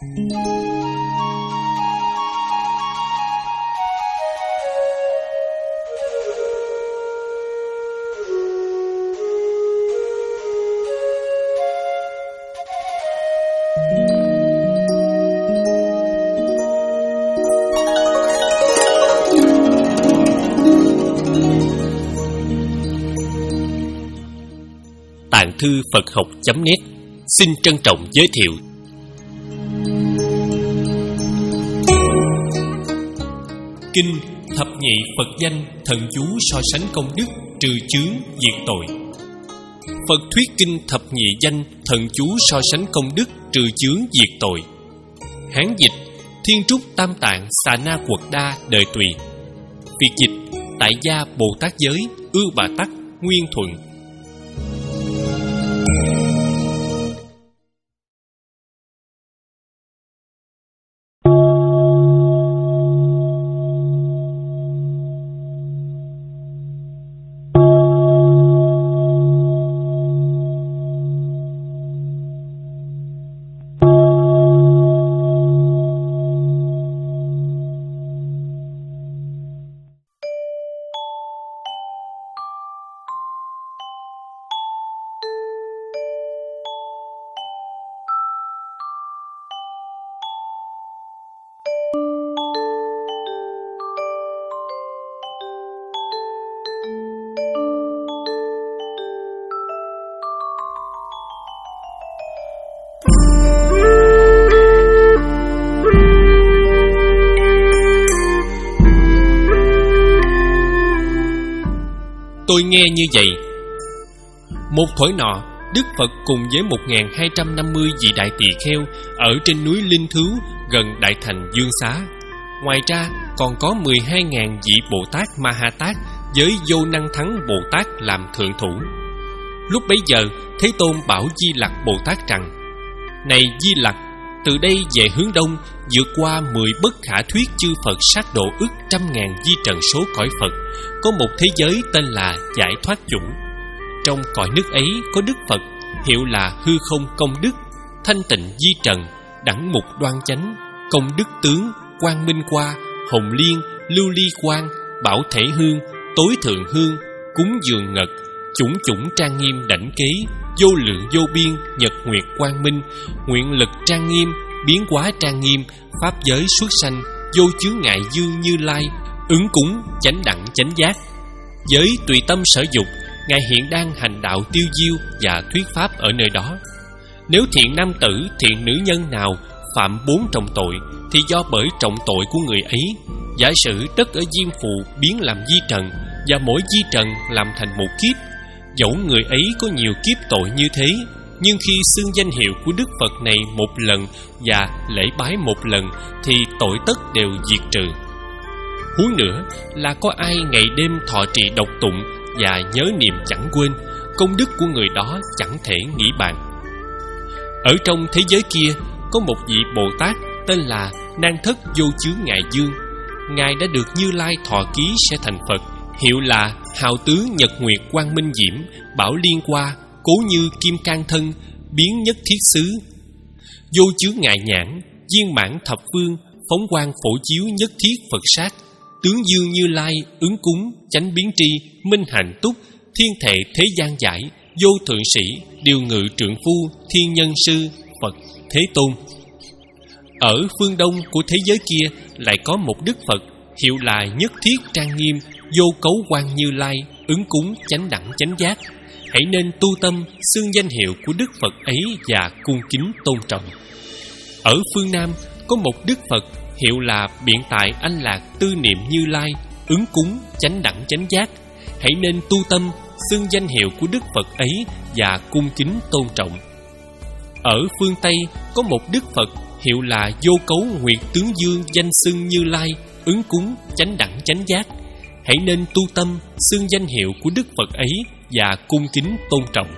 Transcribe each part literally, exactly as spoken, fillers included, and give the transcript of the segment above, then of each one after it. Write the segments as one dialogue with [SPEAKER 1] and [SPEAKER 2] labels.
[SPEAKER 1] Tạng thư Phật học chấm net xin trân trọng giới thiệu Kinh Thập Nhị Phật Danh Thần Chú so sánh công đức, trừ chướng, diệt tội. Phật thuyết Kinh Thập Nhị Danh Thần Chú so sánh công đức, trừ chướng, diệt tội. Hán dịch Thiên Trúc Tam Tạng Xà Na Quật Đa Đời Tùy. Việt dịch Tại Gia Bồ Tát Giới Ưu Bà Tắc Nguyên Thuận. Tôi nghe như vậy. Một thổi nọ, Đức Phật cùng với một nghìn hai trăm năm mươi vị đại tỳ kheo ở trên núi Linh Thứu gần Đại Thành Dương Xá. Ngoài ra còn có mười hai nghìn vị Bồ Tát Ma Ha Tát với Vô Năng Thắng Bồ Tát làm thượng thủ. Lúc bấy giờ, Thế Tôn bảo Di Lặc Bồ Tát rằng: Này Di Lặc, từ đây về hướng đông, vượt qua mười bất khả thuyết chư Phật sát độ ức trăm ngàn di trần số cõi Phật, có một thế giới tên là Giải Thoát Chủng. Trong cõi nước ấy có Đức Phật, hiệu là Hư Không Công Đức, Thanh Tịnh Di Trần, Đẳng Mục Đoan Chánh, Công Đức Tướng, Quang Minh Qua, Hồng Liên, Lưu Ly Quang, Bảo Thể Hương, Tối Thượng Hương, Cúng Dường Ngật, Chủng Chủng Trang Nghiêm Đảnh Kế, Vô Lượng Vô Biên, Nhật Nguyệt Quang Minh, Nguyện Lực Trang Nghiêm, Biến Hóa Trang Nghiêm, Pháp Giới Xuất Sanh, Vô Chướng Ngại Dương Như Lai, Ứng Cúng, Chánh Đẳng Chánh Giác. Với tùy tâm sở dục, Ngài hiện đang hành đạo tiêu diêu và thuyết pháp ở nơi đó. Nếu thiện nam tử, thiện nữ nhân nào phạm bốn trọng tội, thì do bởi trọng tội của người ấy. Giả sử đất ở Diêm Phù biến làm di trần, và mỗi di trần làm thành một kiếp. Dẫu người ấy có nhiều kiếp tội như thế, nhưng khi xưng danh hiệu của Đức Phật này một lần và lễ bái một lần, thì tội tất đều diệt trừ. Huống nữa là có ai ngày đêm thọ trì đọc tụng và nhớ niệm chẳng quên, công đức của người đó chẳng thể nghĩ bàn. Ở trong thế giới kia có một vị Bồ Tát tên là Nan Thất Vô Chướng Ngại Dương. Ngài đã được Như Lai thọ ký sẽ thành Phật, hiệu là Hào Tướng Nhật Nguyệt Quang Minh Diễm, Bảo Liên Hoa, Cố Như Kim Cang Thân, Biến Nhất Thiết Xứ. Vô Chướng Ngại Nhãn, Viên Mãn Thập Phương, Phóng Quang Phổ Chiếu Nhất Thiết Phật Sát, Tướng Dương Như Lai, Ứng Cúng, Chánh Biến Tri, Minh Hạnh Túc, Thiên Thệ Thế Gian Giải, Vô Thượng Sĩ, Điều Ngự Trượng Phu, Thiên Nhân Sư, Phật Thế Tôn. Ở phương đông của thế giới kia lại có một Đức Phật, hiệu là Nhất Thiết Trang Nghiêm, Vô Cấu Quang Như Lai, Ứng Cúng, Chánh Đẳng Chánh Giác. Hãy nên tu tâm xưng danh hiệu của Đức Phật ấy và cung kính tôn trọng. Ở phương Nam có một Đức Phật, hiệu là Biện Tại Anh Lạc Tư Niệm Như Lai, Ứng Cúng, Chánh Đẳng Chánh Giác. Hãy nên tu tâm xưng danh hiệu của Đức Phật ấy và cung kính tôn trọng. Ở phương Tây có một Đức Phật, hiệu là Vô Cấu Nguyệt Tướng Dương Danh Xưng Như Lai, Ứng Cúng, Chánh Đẳng Chánh Giác. Hãy nên tu tâm xưng danh hiệu của Đức Phật ấy và cung kính tôn trọng.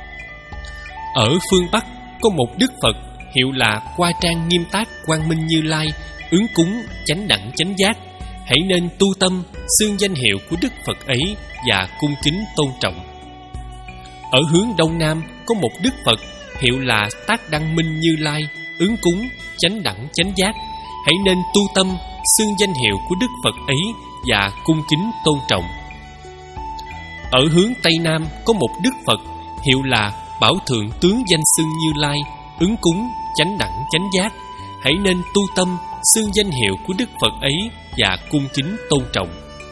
[SPEAKER 1] Ở phương Bắc có một Đức Phật, hiệu là Qua Trang Nghiêm Tác Quang Minh Như Lai, Ứng Cúng, Chánh Đẳng Chánh Giác. Hãy nên tu tâm xưng danh hiệu của Đức Phật ấy và cung kính tôn trọng. Ở hướng Đông Nam có một Đức Phật, hiệu là Tác Đăng Minh Như Lai, ứng cúng, chánh đẳng chánh giác, hãy nên tu tâm, xưng danh hiệu của Đức Phật ấy và cung kính tôn trọng. Ở hướng Tây Nam có một Đức Phật hiệu là Bảo Thượng Tướng Danh Xưng Như Lai, ứng cúng, chánh đẳng chánh giác, hãy nên tu tâm, xưng danh hiệu của Đức Phật ấy và cung kính tôn trọng.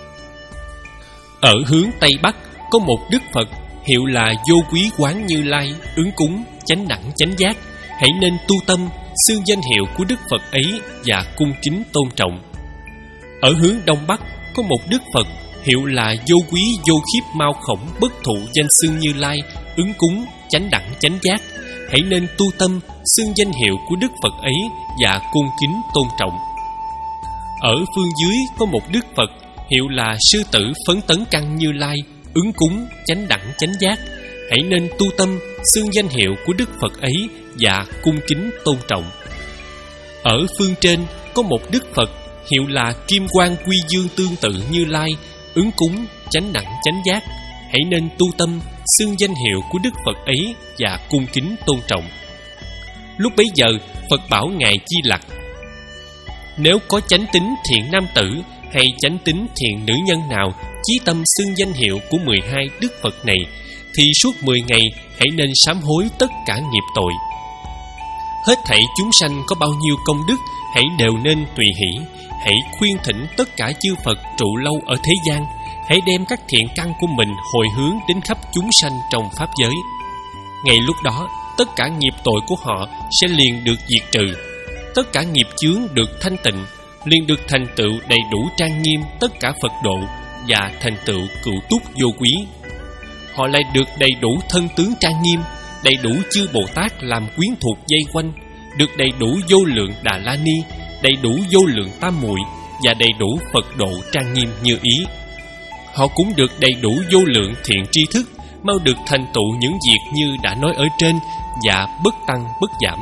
[SPEAKER 1] Ở hướng Tây Bắc có một Đức Phật hiệu là Vô Quý Quán Như Lai, ứng cúng, chánh đẳng chánh giác, hãy nên tu tâm, xưng danh hiệu của Đức Phật ấy và cung kính tôn trọng. Ở hướng Đông Bắc có một Đức Phật hiệu là Vô Quý Vô Khiếp Mao Khổng Bất Thụ Danh Xưng Như Lai, ứng cúng, chánh đẳng chánh giác, hãy nên tu tâm, xưng danh hiệu của Đức Phật ấy và cung kính tôn trọng. Ở phương dưới có một Đức Phật hiệu là Sư Tử Phấn Tấn Căn Như Lai, ứng cúng, chánh đẳng chánh giác, hãy nên tu tâm, xưng danh hiệu của Đức Phật ấy và cung kính tôn trọng. Ở phương trên có một Đức Phật hiệu là Kim Quang Quy Dương Tương Tự Như Lai, ứng cúng, chánh đẳng chánh giác, hãy nên tu tâm, xưng danh hiệu của Đức Phật ấy và cung kính tôn trọng. Lúc bấy giờ Phật bảo Ngài Di Lặc: nếu có chánh tín thiện nam tử hay chánh tín thiện nữ nhân nào chí tâm xưng danh hiệu của mười hai Đức Phật này, thì suốt mười ngày hãy nên sám hối tất cả nghiệp tội. Hết thảy chúng sanh có bao nhiêu công đức, hãy đều nên tùy hỷ. Hãy khuyên thỉnh tất cả chư Phật trụ lâu ở thế gian. Hãy đem các thiện căn của mình hồi hướng đến khắp chúng sanh trong pháp giới. Ngay lúc đó, tất cả nghiệp tội của họ sẽ liền được diệt trừ, tất cả nghiệp chướng được thanh tịnh, liền được thành tựu đầy đủ trang nghiêm tất cả Phật độ và thành tựu cựu túc vô quý. Họ lại được đầy đủ thân tướng trang nghiêm, đầy đủ chư Bồ Tát làm quyến thuộc dây quanh, được đầy đủ vô lượng Đà La Ni, đầy đủ vô lượng Tam Muội và đầy đủ Phật độ trang nghiêm như ý. Họ cũng được đầy đủ vô lượng thiện tri thức, mau được thành tựu những việc như đã nói ở trên và bất tăng bất giảm.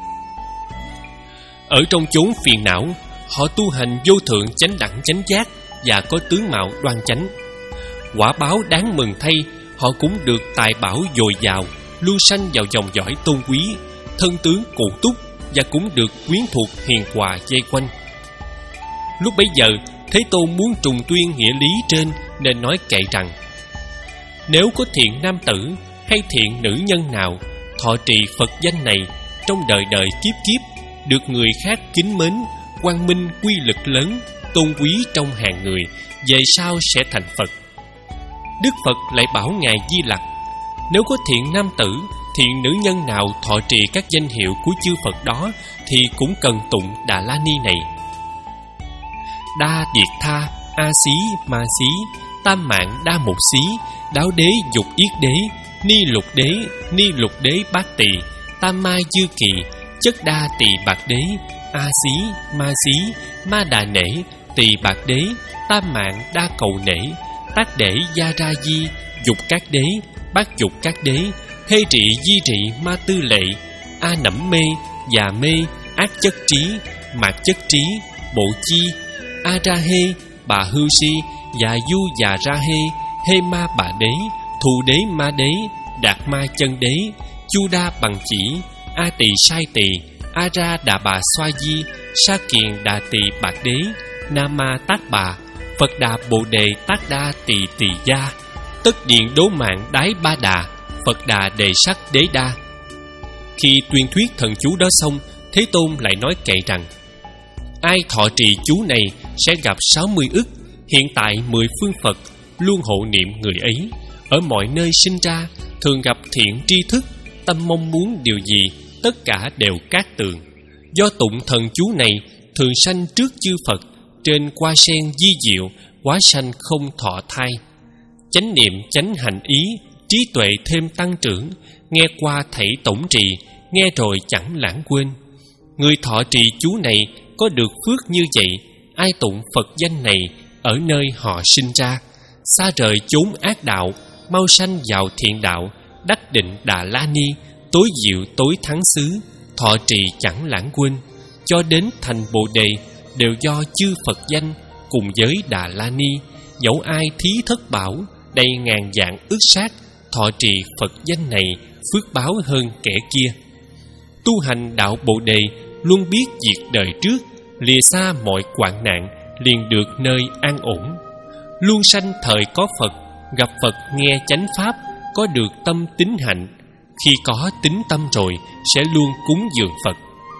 [SPEAKER 1] Ở trong chốn phiền não, họ tu hành vô thượng chánh đẳng chánh giác và có tướng mạo đoan chánh. Quả báo đáng mừng thay, họ cũng được tài bảo dồi dào, lưu sanh vào dòng dõi tôn quý, thân tướng cụ túc và cũng được quyến thuộc hiền hòa dây quanh. Lúc bấy giờ, Thế Tôn muốn trùng tuyên nghĩa lý trên nên nói kệ rằng: nếu có thiện nam tử hay thiện nữ nhân nào thọ trì Phật danh này trong đời đời kiếp kiếp, được người khác kính mến, quang minh quy lực lớn, tôn quý trong hàng người, về sau sẽ thành Phật. Đức Phật lại bảo Ngài Di Lặc: nếu có thiện nam tử, thiện nữ nhân nào thọ trì các danh hiệu của chư Phật đó, thì cũng cần tụng Đà La Ni này: Đa Điệt Tha, A Xí Ma Xí, Tam Mạng Đa Mục Xí, Đáo Đế Dục Yết Đế, Ni Lục Đế, Ni Lục Đế Bát Tỳ, Tam Ma Dư Kỳ, Chất Đa Tỳ Bạc Đế, A Xí Ma Xí, Ma Đà Nể, Tỳ Bạc Đế, Tam Mạng Đa Cầu Nể, Tác Đế Gia Ra Di, Dục Các Đế, Bát Dục Các Đế, Hê Trị Di Trị Ma Tư Lệ, A Nẫm Mê, Già Mê, Ác Chất Trí, Mạt Chất Trí, Bộ Chi, A Ra Hê, Bà Hư Si, Già Du Già Ra Hê, Hê Ma Bà Đế, Thù Đế Ma Đế, Đạt Ma Chân Đế, Chu Đa Bằng Chỉ, A Tỳ Sai Tỳ, A Ra Đà Bà Xoa Di, Sa Kiền Đà Tỳ Bạc Đế, Nam Ma Tát Bà, Phật Đà Bồ Đề Tát Đa Tỳ Tỳ Gia, Tất Điện Đố Mạng Đái Ba Đà, Phật Đà Đề Sắc Đế Đa. Khi tuyên thuyết thần chú đó xong, Thế Tôn lại nói kệ rằng: ai thọ trì chú này sẽ gặp sáu mươi ức, hiện tại mười phương Phật luôn hộ niệm người ấy. Ở mọi nơi sinh ra, thường gặp thiện tri thức, tâm mong muốn điều gì, tất cả đều cát tường. Do tụng thần chú này, thường sanh trước chư Phật, trên hoa sen di diệu, quá sanh không thọ thai. Chánh niệm chánh hành ý, trí tuệ thêm tăng trưởng, nghe qua thảy tổng trì, nghe rồi chẳng lãng quên. Người thọ trì chú này có được phước như vậy, ai tụng Phật danh này ở nơi họ sinh ra, xa rời chốn ác đạo, mau sanh vào thiện đạo, đắc định Đà La Ni, tối diệu tối thắng xứ, thọ trì chẳng lãng quên, cho đến thành Bồ Đề, đều do chư Phật danh cùng với Đà La Ni. Dẫu ai thí thất bảo, đầy ngàn vạn ức sát, thọ trì Phật danh này phước báo hơn kẻ kia. Tu hành đạo Bồ Đề luôn biết việc đời trước, lìa xa mọi hoạn nạn, liền được nơi an ổn. Luôn sanh thời có Phật, gặp Phật nghe chánh pháp, có được tâm tín hạnh. Khi có tín tâm rồi, sẽ luôn cúng dường Phật.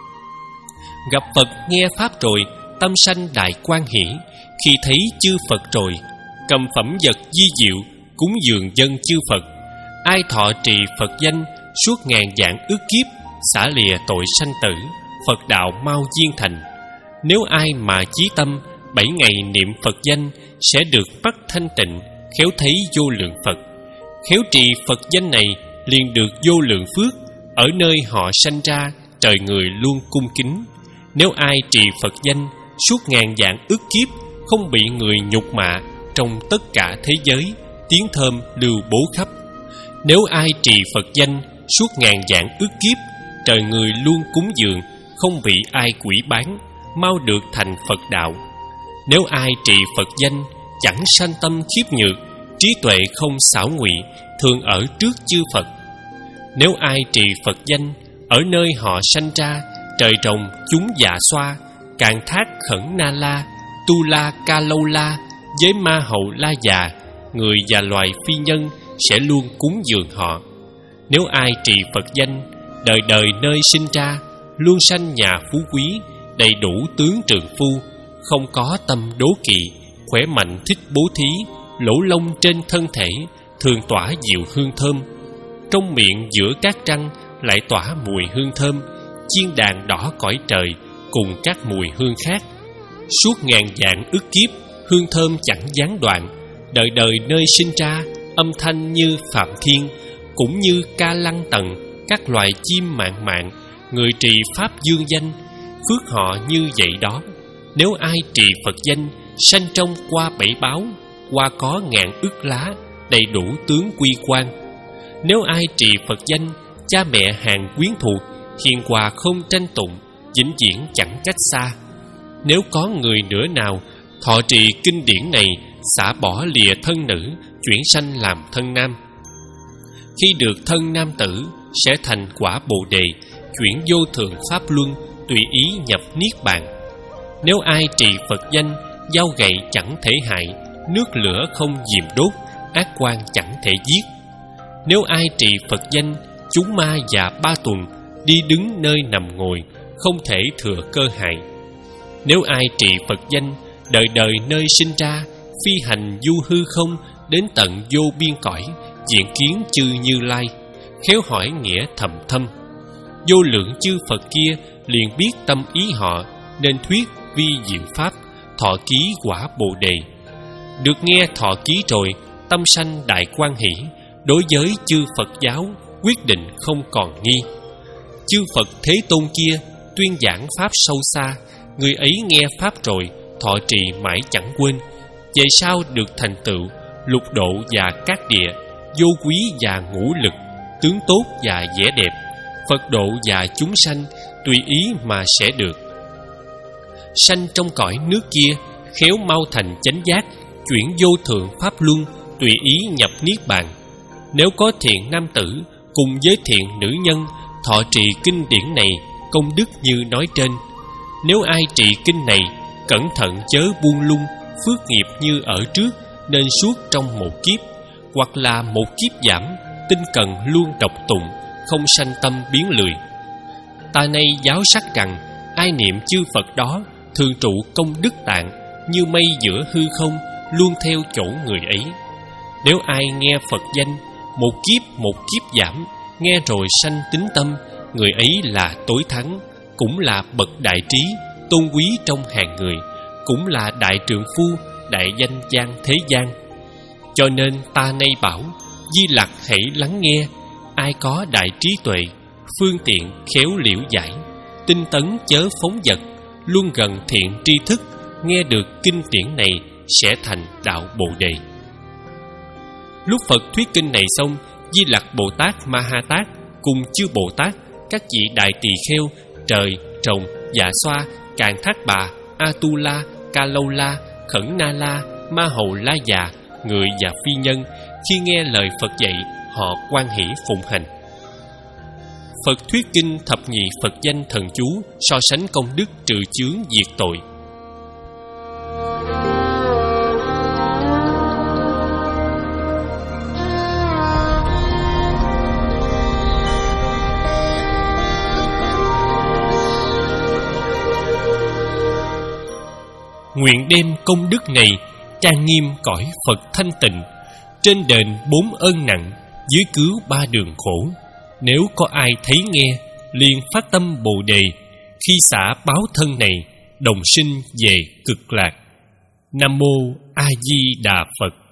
[SPEAKER 1] Gặp Phật nghe pháp rồi, tâm sanh đại quan hỷ. Khi thấy chư Phật rồi, cầm phẩm vật di diệu, cúng dường dân chư Phật. Ai thọ trì Phật danh, suốt ngàn vạn ức kiếp, xả lìa tội sanh tử, Phật đạo mau viên thành. Nếu ai mà chí tâm, bảy ngày niệm Phật danh, sẽ được bắt thanh tịnh, khéo thấy vô lượng Phật. Khéo trì Phật danh này, liền được vô lượng phước. Ở nơi họ sanh ra, trời người luôn cung kính. Nếu ai trì Phật danh, suốt ngàn vạn ức kiếp, không bị người nhục mạ, trong tất cả thế giới, tiếng thơm lưu bố khắp. Nếu ai trì Phật danh, suốt ngàn vạn ức kiếp, trời người luôn cúng dường, không bị ai quỷ bán, mau được thành Phật đạo. Nếu ai trì Phật danh, chẳng sanh tâm khiếp nhược, trí tuệ không xảo ngụy, thường ở trước chư Phật. Nếu ai trì Phật danh, ở nơi họ sanh ra, trời trồng chúng dạ xoa, cạn thác khẩn na la, tu la ca lâu la, với ma hậu la già, người và loài phi nhân sẽ luôn cúng dường họ. Nếu ai trì Phật danh, đời đời nơi sinh ra, luôn sanh nhà phú quý, đầy đủ tướng trượng phu, không có tâm đố kỵ, khỏe mạnh thích bố thí, lỗ lông trên thân thể, thường tỏa diệu hương thơm. Trong miệng giữa các răng lại tỏa mùi hương thơm, chiên đàn đỏ cõi trời, cùng các mùi hương khác. Suốt ngàn vạn ức kiếp, hương thơm chẳng gián đoạn, đời đời nơi sinh ra, âm thanh như phạm thiên, cũng như ca lăng tần, các loài chim mạn mạn, người trì pháp dương danh, phước họ như vậy đó. Nếu ai trì Phật danh, sanh trong qua bảy báo, qua có ngàn ức lá, đầy đủ tướng quy quan. Nếu ai trì Phật danh, cha mẹ hàng quyến thuộc, hiền hòa không tranh tụng, vĩnh viễn chẳng cách xa. Nếu có người nữa nào thọ trì kinh điển này, xả bỏ lìa thân nữ, chuyển sanh làm thân nam. Khi được thân nam tử, sẽ thành quả Bồ Đề, chuyển vô thượng pháp luân, tùy ý nhập niết bàn. Nếu ai trì Phật danh, dao gậy chẳng thể hại, nước lửa không diềm đốt, ác quan chẳng thể giết. Nếu ai trì Phật danh, chúng ma và ba tuần, đi đứng nơi nằm ngồi, không thể thừa cơ hại. Nếu ai trì Phật danh, đời đời nơi sinh ra, phi hành du hư không, đến tận vô biên cõi, diện kiến chư Như Lai, khéo hỏi nghĩa thầm thâm. Vô lượng chư Phật kia liền biết tâm ý họ, nên thuyết vi diệu pháp, thọ ký quả Bồ Đề. Được nghe thọ ký rồi, tâm sanh đại quan hỷ, đối với chư Phật giáo quyết định không còn nghi. Chư Phật Thế Tôn kia tuyên giảng pháp sâu xa, người ấy nghe pháp rồi, thọ trì mãi chẳng quên. Về sau được thành tựu lục độ và các địa, vô quý và ngũ lực, tướng tốt và vẻ đẹp, Phật độ và chúng sanh tùy ý mà sẽ được. Sanh trong cõi nước kia, khéo mau thành chánh giác, chuyển vô thượng pháp luân, tùy ý nhập niết bàn. Nếu có thiện nam tử cùng với thiện nữ nhân thọ trì kinh điển này, công đức như nói trên. Nếu ai trì kinh này, cẩn thận chớ buông lung, phước nghiệp như ở trước, nên suốt trong một kiếp, hoặc là một kiếp giảm, tinh cần luôn đọc tụng, không sanh tâm biến lười. Ta nay giáo sắc rằng, ai niệm chư Phật đó, thường trụ công đức tạng, như mây giữa hư không, luôn theo chỗ người ấy. Nếu ai nghe Phật danh, một kiếp một kiếp giảm, nghe rồi sanh tín tâm, người ấy là tối thắng, cũng là bậc đại trí, tôn quý trong hàng người, cũng là đại trượng phu, đại danh gian thế gian. Cho nên ta nay bảo, Di Lặc hãy lắng nghe, ai có đại trí tuệ, phương tiện khéo liễu giải, tinh tấn chớ phóng dật, luôn gần thiện tri thức, nghe được kinh điển này sẽ thành đạo Bồ Đề. Lúc Phật thuyết kinh này xong, Di Lặc Bồ Tát Ma Ha Tát cùng chư Bồ Tát, các vị đại tỳ kheo, trời, trồng, dạ xoa, càn thác bà, Atula, Ca Lâu La, Khẩn Na La, Ma Hầu La Già, người và phi nhân, khi nghe lời Phật dạy, họ hoan hỷ phụng hành. Phật thuyết kinh thập nhị Phật danh thần chú, so sánh công đức trừ chướng diệt tội. Nguyện đem công đức này trang nghiêm cõi Phật thanh tịnh, trên đền bốn ơn nặng, dưới cứu ba đường khổ. Nếu có ai thấy nghe, liền phát tâm Bồ Đề, khi xả báo thân này, đồng sinh về cực lạc. Nam mô A Di Đà Phật.